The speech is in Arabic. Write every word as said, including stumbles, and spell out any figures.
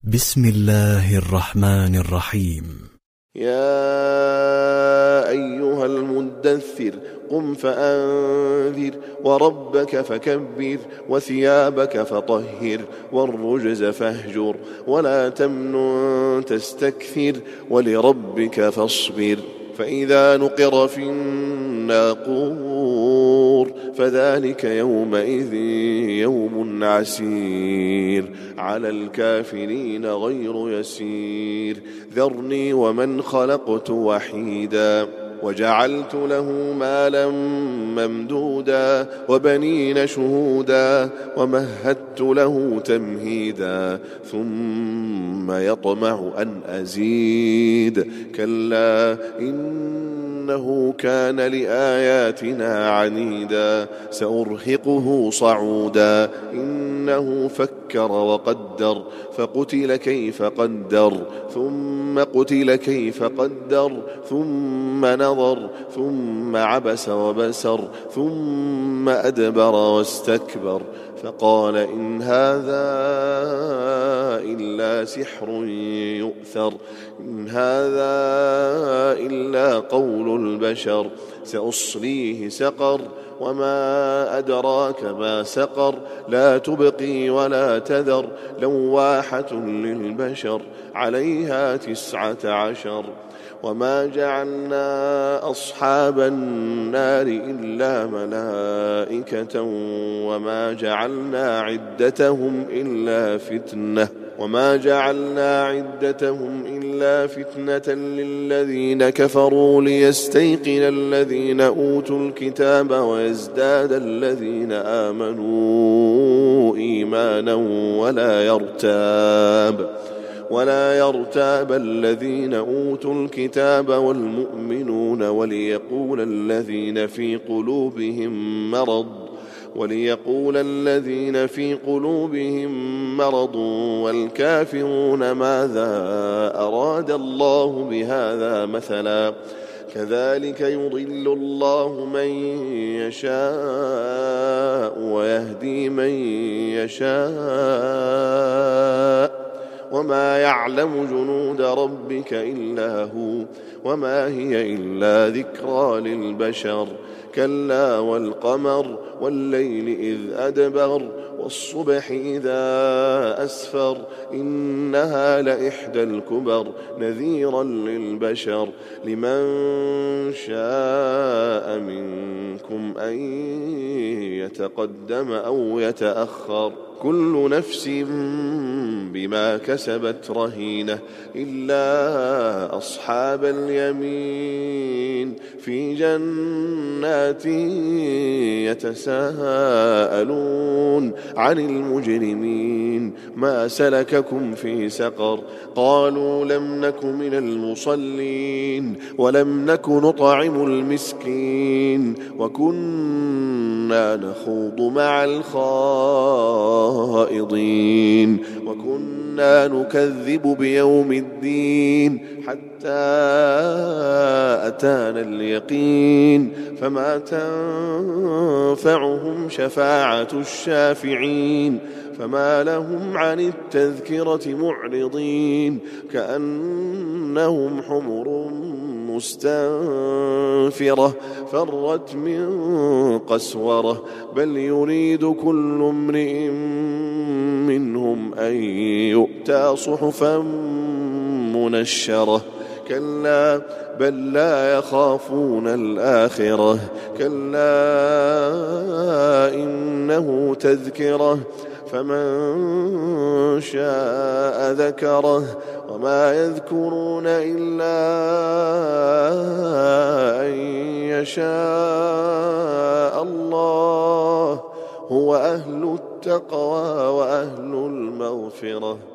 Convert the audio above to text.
بسم الله الرحمن الرحيم. يا أيها المدثر قم فأنذر وربك فكبر وثيابك فطهر والرجز فاهجر ولا تمنن تستكثر ولربك فاصبر. فإذا نقر في الناقور فذلك يومئذ يوم عسير على الكافرين غير يسير. ذرني ومن خلقت وحيدا وجعلت له مالا ممدودا وبنين شهودا ومهدت له تمهيدا ثم يطمع أن أزيد كلا إنه كان لآياتنا عنيدا سأرهقه صعودا إنه فكر وقدر فقتل كيف قدر ثم قتل كيف قدر ثم نظر ثم عبس وبسر ثم أدبر واستكبر فقال إن هذا إلا سحر يؤثر إن هذا إلا قول البشر سأصليه سقر وما أدراك ما سقر لا تبقي ولا تذر لواحة للبشر عليها تسعة عشر. وما جعلنا أصحاب النار إلا ملائكة وما جعلنا عدتهم إلا فتنة وما جعلنا عدتهم إلا فتنة للذين كفروا ليستيقن الذين أوتوا الكتاب ويزداد الذين آمنوا إيمانا ولا يرتاب ولا يرتاب الذين أوتوا الكتاب والمؤمنون وليقول الذين في قلوبهم مرض وليقول الذين في قلوبهم مرض والكافرون ماذا أراد الله بهذا مثلا كذلك يضل الله من يشاء ويهدي من يشاء وما يعلم جنود ربك إلا هو وما هي إلا ذكرى للبشر. كلا والقمر والليل إذ أدبر والصبح إذا أسفر إنها لإحدى الكبر نذيرا للبشر لمن شاء منكم أن يتقدم أو يتأخر كل نفس بما كسبت رهينة إلا أصحاب اليمين في جنات يتساءلون عن المجرمين ما سلككم في سقر قالوا لم نك من المصلين ولم نك نطعم المسكين وكنا نخوض مع الخائضين وكنا نكذب بيوم الدين حتى أتانا اليقين فما تنفعهم شفاعة الشافعين فما لهم عن التذكرة معرضين كأنهم حمر مستنفرة فرت من قسورة بل يريد كل امرئ منهم أن يؤتى صحفا منشرة كلا بل لا يخافون الآخرة كلا إنه تذكرة فمن شاء ذكره وما يذكرون إلا أن يشاء الله هو أهل التقوى وأهل المغفرة.